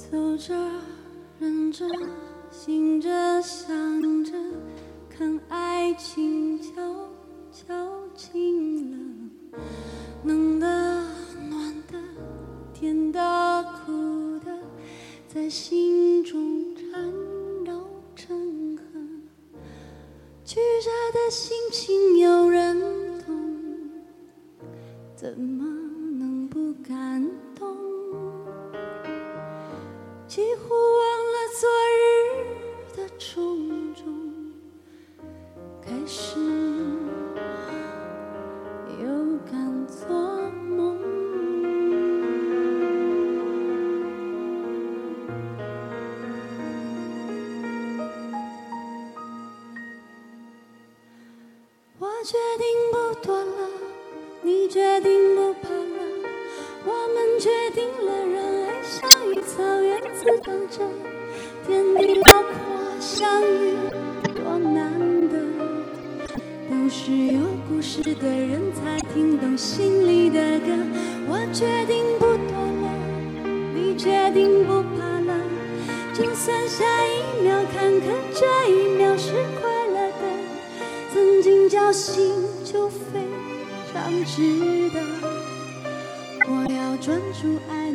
走着，忍着，醒着，想着，看爱情悄悄近了，冷的、暖的、甜的、苦的，在心中缠绕成河。曲折的心情有人懂，怎么能不感动？几乎忘了昨日的种种，开始又敢做梦。我决定不躲了，你决定不怕了，我们决定了，让爱像一草原自动着，天地辽阔，相遇多难得，都是有故事的人才听懂心里的歌。我决定不躲了，你决定不怕了，就算下一秒坎坷，这一秒是快乐的，曾经侥幸就非常值得。我要专注爱